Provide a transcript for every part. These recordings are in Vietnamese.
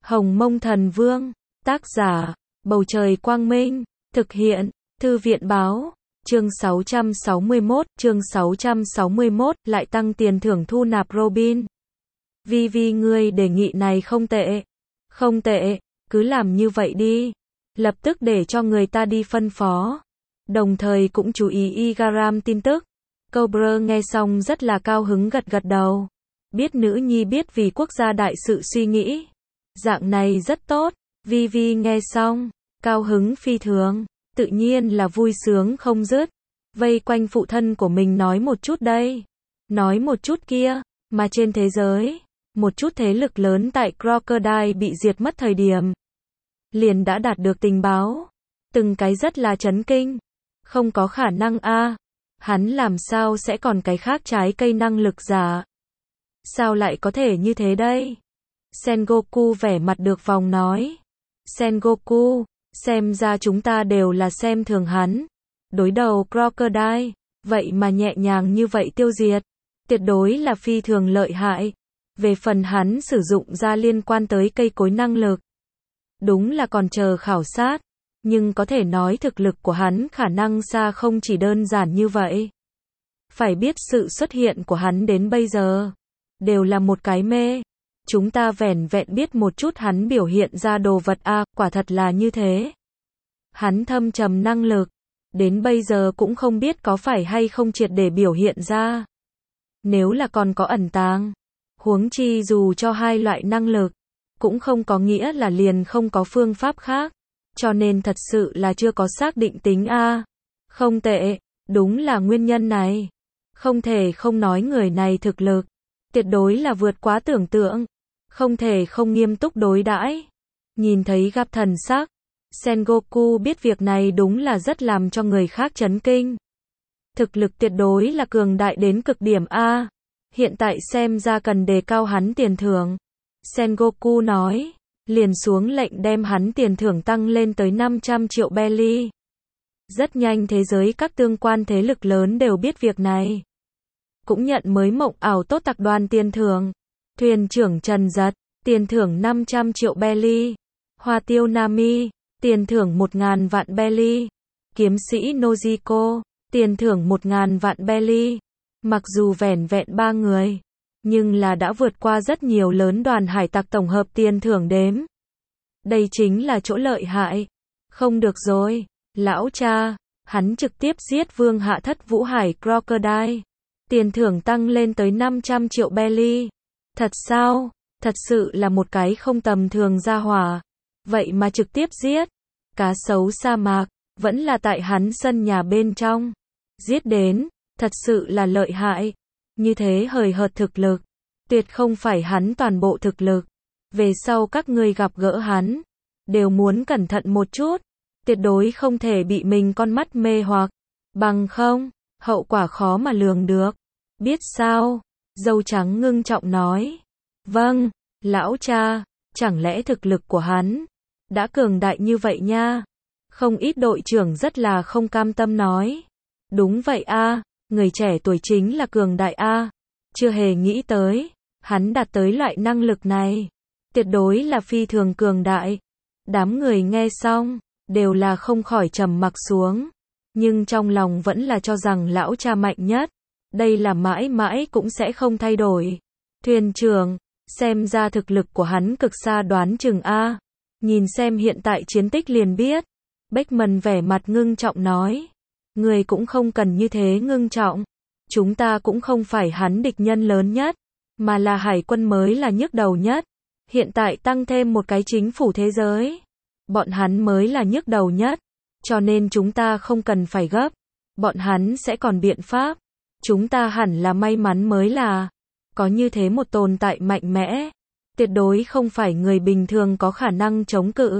Hồng Mông Thần Vương, tác giả, Bầu Trời Quang Minh, thực hiện, Thư viện Báo, chương 661, lại tăng tiền thưởng thu nạp Robin. Vi ngươi đề nghị này không tệ. Không tệ, cứ làm như vậy đi. Lập tức để cho người ta đi phân phó. Đồng thời cũng chú ý Igaram tin tức. Cobra nghe xong rất là cao hứng gật gật đầu. Biết nữ nhi biết vì quốc gia đại sự suy nghĩ. Dạng này rất tốt. Vi nghe xong, cao hứng phi thường, tự nhiên là vui sướng không dứt. Vây quanh phụ thân của mình nói một chút đây, nói một chút kia, mà trên thế giới, một chút thế lực lớn tại Crocodile bị diệt mất thời điểm. Liền đã đạt được tình báo, từng cái rất là chấn kinh. Không có khả năng a, hắn làm sao sẽ còn cái khác trái cây năng lực giả? Sao lại có thể như thế đây? Sengoku vẻ mặt được vòng nói. Sengoku, xem ra chúng ta đều là xem thường hắn. Đối đầu Crocodile, vậy mà nhẹ nhàng như vậy tiêu diệt. Tuyệt đối là phi thường lợi hại. Về phần hắn sử dụng ra liên quan tới cây cối năng lực. Đúng là còn chờ khảo sát. Nhưng có thể nói thực lực của hắn khả năng xa không chỉ đơn giản như vậy. Phải biết sự xuất hiện của hắn đến bây giờ. Đều là một cái mê. Chúng ta vẻn vẹn biết một chút hắn biểu hiện ra đồ vật a, quả thật là như thế. Hắn thâm trầm năng lực, đến bây giờ cũng không biết có phải hay không triệt để biểu hiện ra. Nếu là còn có ẩn tàng, huống chi dù cho hai loại năng lực, cũng không có nghĩa là liền không có phương pháp khác, cho nên thật sự là chưa có xác định tính a. Không tệ, đúng là nguyên nhân này. Không thể không nói người này thực lực, tuyệt đối là vượt quá tưởng tượng. Không thể không nghiêm túc đối đãi. Nhìn thấy gặp thần sắc, Sengoku biết việc này đúng là rất làm cho người khác chấn kinh. Thực lực tuyệt đối là cường đại đến cực điểm a. Hiện tại xem ra cần đề cao hắn tiền thưởng. Sengoku nói, liền xuống lệnh đem hắn tiền thưởng tăng lên tới 500 triệu belly. Rất nhanh thế giới các tương quan thế lực lớn đều biết việc này. Cũng nhận mới mộng ảo tốt tập đoàn tiền thưởng. Thuyền trưởng Trần Giật, tiền thưởng 500 triệu belly. Hoa tiêu Nami, tiền thưởng 1.000 vạn belly. Kiếm sĩ Nojiko, tiền thưởng 1.000 vạn belly. Mặc dù vẻn vẹn 3 người, nhưng là đã vượt qua rất nhiều lớn đoàn hải tặc tổng hợp tiền thưởng đếm. Đây chính là chỗ lợi hại. Không được rồi, lão cha, hắn trực tiếp giết vương hạ thất Vũ Hải Crocodile. Tiền thưởng tăng lên tới 500 triệu belly. Thật sao? Thật sự là một cái không tầm thường gia hỏa. Vậy mà trực tiếp giết. Cá sấu sa mạc, vẫn là tại hắn sân nhà bên trong. Giết đến, thật sự là lợi hại. Như thế hời hợt thực lực. Tuyệt không phải hắn toàn bộ thực lực. Về sau các ngươi gặp gỡ hắn, đều muốn cẩn thận một chút. Tuyệt đối không thể bị mình con mắt mê hoặc. Bằng không, hậu quả khó mà lường được. Biết sao? Dâu trắng ngưng trọng nói. Vâng, lão cha, chẳng lẽ thực lực của hắn đã cường đại như vậy nha? Không ít đội trưởng rất là không cam tâm nói. Đúng vậy a, người trẻ tuổi chính là cường đại a. Chưa hề nghĩ tới, hắn đạt tới loại năng lực này. Tuyệt đối là phi thường cường đại. Đám người nghe xong, đều là không khỏi trầm mặc xuống. Nhưng trong lòng vẫn là cho rằng lão cha mạnh nhất. Đây là mãi mãi cũng sẽ không thay đổi. Thuyền trưởng, xem ra thực lực của hắn cực xa đoán chừng a. Nhìn xem hiện tại chiến tích liền biết. Beckman vẻ mặt ngưng trọng nói. Người cũng không cần như thế ngưng trọng. Chúng ta cũng không phải hắn địch nhân lớn nhất, mà là hải quân mới là nhức đầu nhất. Hiện tại tăng thêm một cái chính phủ thế giới. Bọn hắn mới là nhức đầu nhất. Cho nên chúng ta không cần phải gấp. Bọn hắn sẽ còn biện pháp. Chúng ta hẳn là may mắn mới là. Có như thế một tồn tại mạnh mẽ. Tuyệt đối không phải người bình thường có khả năng chống cự.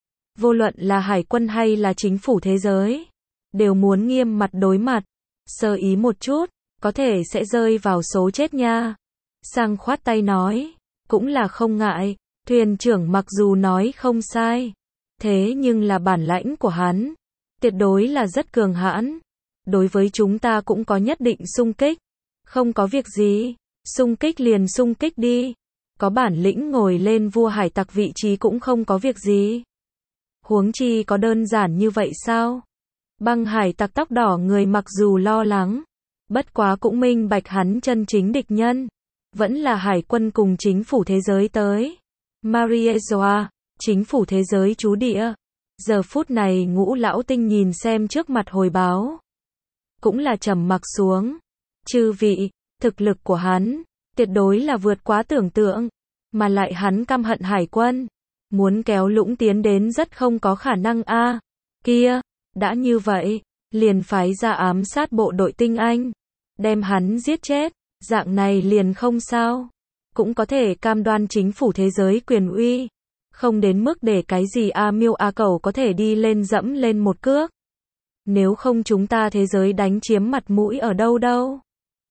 Vô luận là hải quân hay là chính phủ thế giới. Đều muốn nghiêm mặt đối mặt. Sơ ý một chút, có thể sẽ rơi vào số chết nha. Sang khoát tay nói. Cũng là không ngại. Thuyền trưởng mặc dù nói không sai. Thế nhưng là bản lãnh của hắn. Tuyệt đối là rất cường hãn. Đối với chúng ta cũng có nhất định xung kích. Không có việc gì. Xung kích liền xung kích đi. có bản lĩnh ngồi lên vua hải tặc vị trí cũng không có việc gì. Huống chi có đơn giản như vậy sao? Băng hải tặc tóc đỏ người mặc dù lo lắng, bất quá cũng minh bạch hắn chân chính địch nhân, vẫn là hải quân cùng chính phủ thế giới tới. Mariejoa, chính phủ thế giới trú địa. Giờ phút này Ngũ lão tinh nhìn xem trước mặt hồi báo, cũng là trầm mặc xuống. Chư vị, thực lực của hắn, tuyệt đối là vượt quá tưởng tượng, mà lại hắn căm hận hải quân, muốn kéo Lũng tiến đến rất không có khả năng a. Kia, đã như vậy, liền phái ra ám sát bộ đội tinh Anh, đem hắn giết chết, dạng này liền không sao, cũng có thể cam đoan chính phủ thế giới quyền uy, không đến mức để cái gì A Miêu A Cẩu có thể đi lên dẫm lên một cước. Nếu không chúng ta thế giới đánh chiếm mặt mũi ở đâu đâu.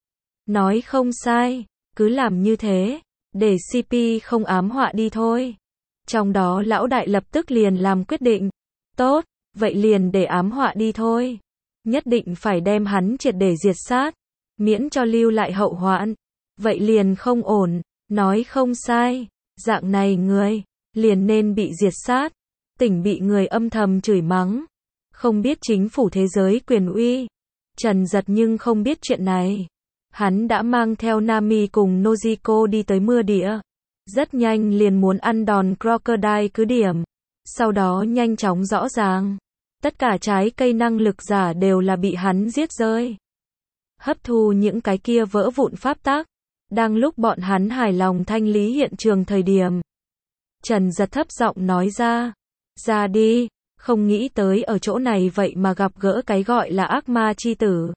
Nói không sai, cứ làm như thế, để CP không ám họa đi thôi. Trong đó lão đại lập tức liền làm quyết định. Tốt, vậy liền để ám họa đi thôi. Nhất định phải đem hắn triệt để diệt sát, miễn cho lưu lại hậu hoạn. Vậy liền không ổn, nói không sai, dạng này người, liền nên bị diệt sát, tỉnh bị người âm thầm chửi mắng. Không biết chính phủ thế giới quyền uy. Trần Giật nhưng không biết chuyện này. Hắn đã mang theo Nami cùng Nojiko đi tới mưa địa. Rất nhanh liền muốn ăn đòn Crocodile cứ điểm. Sau đó nhanh chóng rõ ràng. Tất cả trái cây năng lực giả đều là bị hắn giết rơi. Hấp thu những cái kia vỡ vụn pháp tắc. Đang lúc bọn hắn hài lòng thanh lý hiện trường thời điểm. Trần Giật thấp giọng nói ra. Ra đi, không nghĩ tới ở chỗ này vậy mà gặp gỡ cái gọi là ác ma chi tử.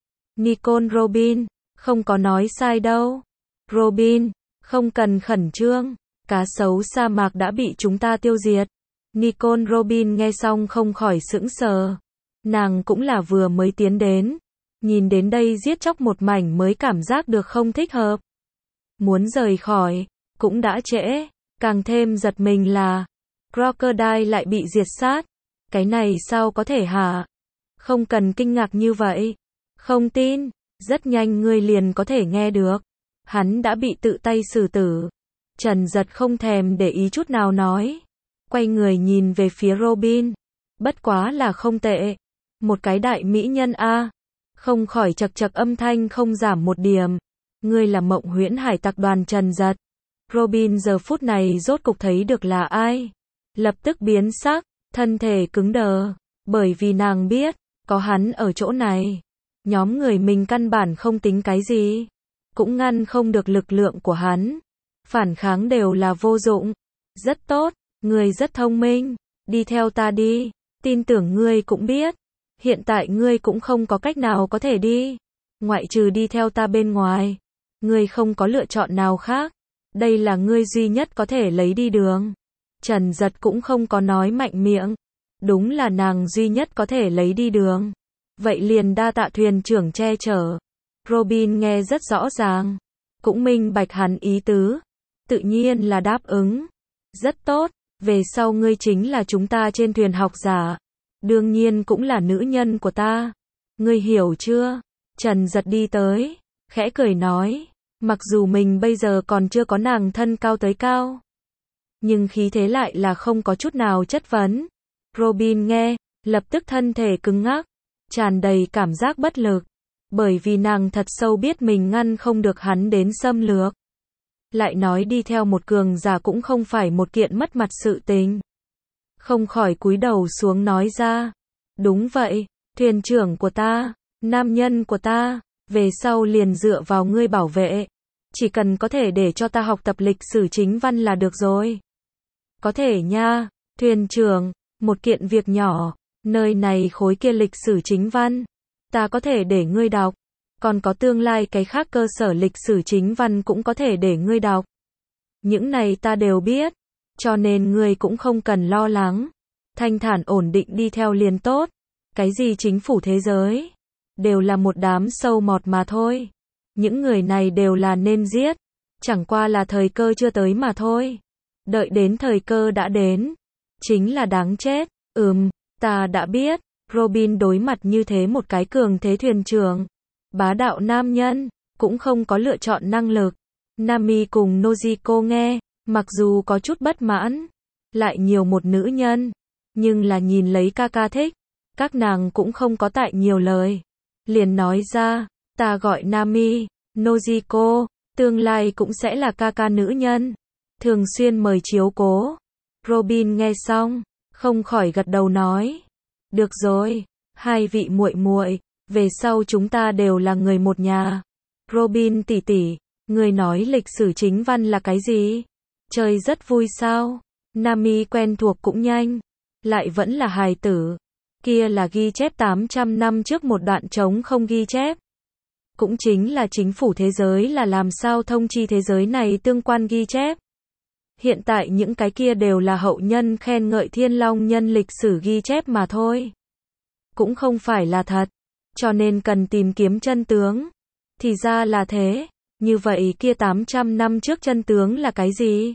Nicole Robin, không có nói sai đâu. Robin, không cần khẩn trương, cá sấu sa mạc đã bị chúng ta tiêu diệt. Nicole Robin nghe xong không khỏi sững sờ. Nàng cũng là vừa mới tiến đến. Nhìn đến đây giết chóc một mảnh mới cảm giác được không thích hợp. Muốn rời khỏi, cũng đã trễ. Càng thêm giật mình là Crocodile lại bị diệt sát. Cái này sao có thể hả? Không cần kinh ngạc như vậy. Không tin, rất nhanh ngươi liền có thể nghe được. Hắn đã bị tự tay xử tử. Trần Giật không thèm để ý chút nào nói. Quay người nhìn về phía Robin. Bất quá là không tệ. Một cái đại mỹ nhân a. Không khỏi chật chật âm thanh không giảm một điểm. Ngươi là Mộng Huyễn Hải Tặc đoàn Trần Giật. Robin giờ phút này rốt cục thấy được là ai. Lập tức biến sắc, thân thể cứng đờ. Bởi vì nàng biết, có hắn ở chỗ này. Nhóm người mình căn bản không tính cái gì. Cũng ngăn không được lực lượng của hắn. Phản kháng đều là vô dụng. Rất tốt, ngươi rất thông minh. Đi theo ta đi. Tin tưởng ngươi cũng biết. Hiện tại ngươi cũng không có cách nào có thể đi. Ngoại trừ đi theo ta bên ngoài. Ngươi không có lựa chọn nào khác. Đây là ngươi duy nhất có thể lấy đi đường. Trần Giật cũng không có nói mạnh miệng. Đúng là nàng duy nhất có thể lấy đi đường. Vậy liền đa tạ thuyền trưởng che chở. Robin nghe rất rõ ràng. Cũng minh bạch hắn ý tứ. Tự nhiên là đáp ứng. Rất tốt, về sau ngươi chính là chúng ta trên thuyền học giả. Đương nhiên cũng là nữ nhân của ta. Ngươi hiểu chưa? Trần Giật đi tới, khẽ cười nói. Mặc dù mình bây giờ còn chưa có nàng thân cao tới cao. Nhưng khí thế lại là không có chút nào chất vấn. Robin nghe, lập tức thân thể cứng ngắc. Tràn đầy cảm giác bất lực. Bởi vì nàng thật sâu biết mình ngăn không được hắn đến xâm lược. Lại nói đi theo một cường giả cũng không phải một kiện mất mặt sự tình. Không khỏi cúi đầu xuống nói ra. Đúng vậy, thuyền trưởng của ta, nam nhân của ta, về sau liền dựa vào ngươi bảo vệ. Chỉ cần có thể để cho ta học tập lịch sử chính văn là được rồi. Có thể nha, thuyền trưởng, một kiện việc nhỏ, nơi này khối kia lịch sử chính văn. Ta có thể để ngươi đọc. Còn có tương lai cái khác cơ sở lịch sử chính văn cũng có thể để ngươi đọc. Những này ta đều biết. Cho nên ngươi cũng không cần lo lắng. Thanh thản ổn định đi theo liền tốt. Cái gì chính phủ thế giới. Đều là một đám sâu mọt mà thôi. Những người này đều là nên giết. Chẳng qua là thời cơ chưa tới mà thôi. Đợi đến thời cơ đã đến. Chính là đáng chết. Ta đã biết. Robin đối mặt như thế một cái cường thế thuyền trưởng. Bá đạo nam nhân. Cũng không có lựa chọn năng lực. Nami cùng Nojiko nghe, mặc dù có chút bất mãn, lại nhiều một nữ nhân, nhưng là nhìn lấy ca thích, các nàng cũng không có tại nhiều lời. Liền nói ra, ta gọi Nami, Nojiko, tương lai cũng sẽ là ca nữ nhân, thường xuyên mời chiếu cố. Robin nghe xong, không khỏi gật đầu nói, được rồi, hai vị muội muội, về sau chúng ta đều là người một nhà. Robin tỷ tỷ, người nói lịch sử chính văn là cái gì? Chơi rất vui sao? Nami quen thuộc cũng nhanh, lại vẫn là hài tử. Kia là ghi chép 800 năm trước một đoạn trống không ghi chép. Cũng chính là chính phủ thế giới là làm sao thông chi thế giới này tương quan ghi chép. Hiện tại những cái kia đều là hậu nhân khen ngợi Thiên Long nhân lịch sử ghi chép mà thôi. Cũng không phải là thật, cho nên cần tìm kiếm chân tướng. Thì ra là thế, như vậy kia 800 năm trước chân tướng là cái gì?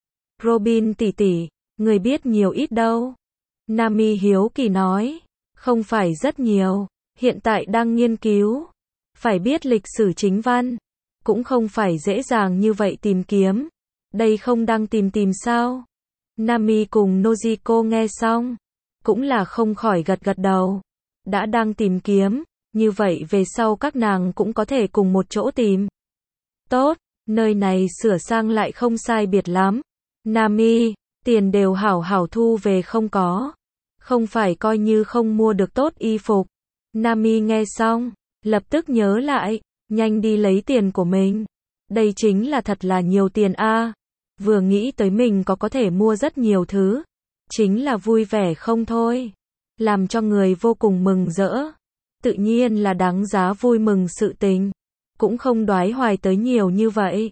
Robin tỷ tỷ, người biết nhiều ít đâu? Nami hiếu kỳ nói, không phải rất nhiều, hiện tại đang nghiên cứu. Phải biết lịch sử chính văn, cũng không phải dễ dàng như vậy tìm kiếm. Đây không đang tìm sao? Nami cùng Nojiko nghe xong, cũng là không khỏi gật đầu. Đã đang tìm kiếm, như vậy về sau các nàng cũng có thể cùng một chỗ tìm. Tốt, nơi này sửa sang lại không sai biệt lắm. Nami, tiền đều hảo hảo thu về không có. Không phải coi như không mua được tốt y phục. Nami nghe xong, lập tức nhớ lại, nhanh đi lấy tiền của mình. Đây chính là thật là nhiều tiền a. Vừa nghĩ tới mình có thể mua rất nhiều thứ, chính là vui vẻ không thôi. Làm cho người vô cùng mừng rỡ. Tự nhiên là đáng giá vui mừng sự tình. Cũng không đoái hoài tới nhiều như vậy.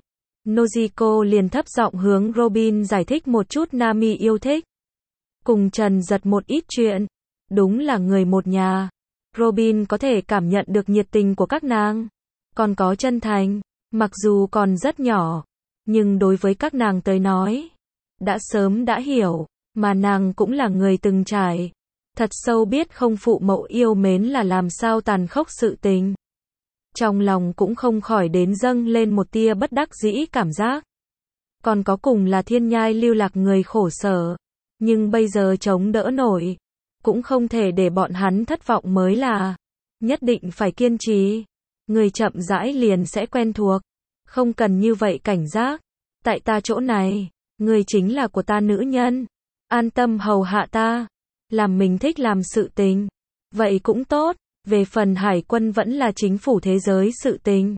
Nojiko liền thấp giọng hướng Robin giải thích một chút Nami yêu thích. Cùng Trần Giật một ít chuyện. Đúng là người một nhà. Robin có thể cảm nhận được nhiệt tình của các nàng. Còn có chân thành. Mặc dù còn rất nhỏ, nhưng đối với các nàng tới nói, đã sớm đã hiểu, mà nàng cũng là người từng trải. Thật sâu biết không phụ mẫu yêu mến là làm sao tàn khốc sự tình. Trong lòng cũng không khỏi đến dâng lên một tia bất đắc dĩ cảm giác. Còn có cùng là thiên nhai lưu lạc người khổ sở, nhưng bây giờ chống đỡ nổi, cũng không thể để bọn hắn thất vọng mới là. Nhất định phải kiên trì, người chậm rãi liền sẽ quen thuộc, không cần như vậy cảnh giác. Tại ta chỗ này, người chính là của ta nữ nhân, an tâm hầu hạ ta, làm mình thích làm sự tình, vậy cũng tốt. Về phần hải quân vẫn là chính phủ thế giới sự tình,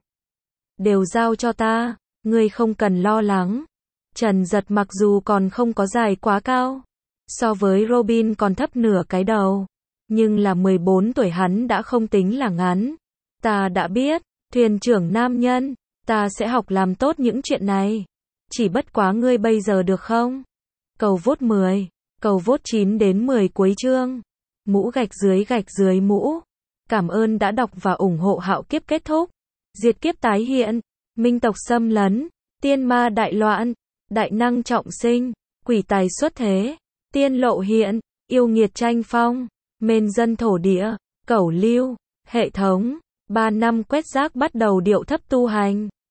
đều giao cho ta, ngươi không cần lo lắng. Trần Giật mặc dù còn không có dài quá cao, so với Robin còn thấp nửa cái đầu, nhưng là 14 tuổi hắn đã không tính là ngắn. Ta đã biết, thuyền trưởng nam nhân, ta sẽ học làm tốt những chuyện này. Chỉ bất quá ngươi bây giờ được không? Cầu vote 10, cầu vote 9 đến 10 cuối chương. Mũ gạch dưới mũ. Cảm ơn đã đọc và ủng hộ. Hạo kiếp kết thúc, diệt kiếp tái hiện, minh tộc xâm lấn, tiên ma đại loạn, đại năng trọng sinh, quỷ tài xuất thế, tiên lộ hiện, yêu nghiệt tranh phong, mên dân thổ địa, cẩu lưu, hệ thống, 3 năm quét rác bắt đầu điệu thấp tu hành.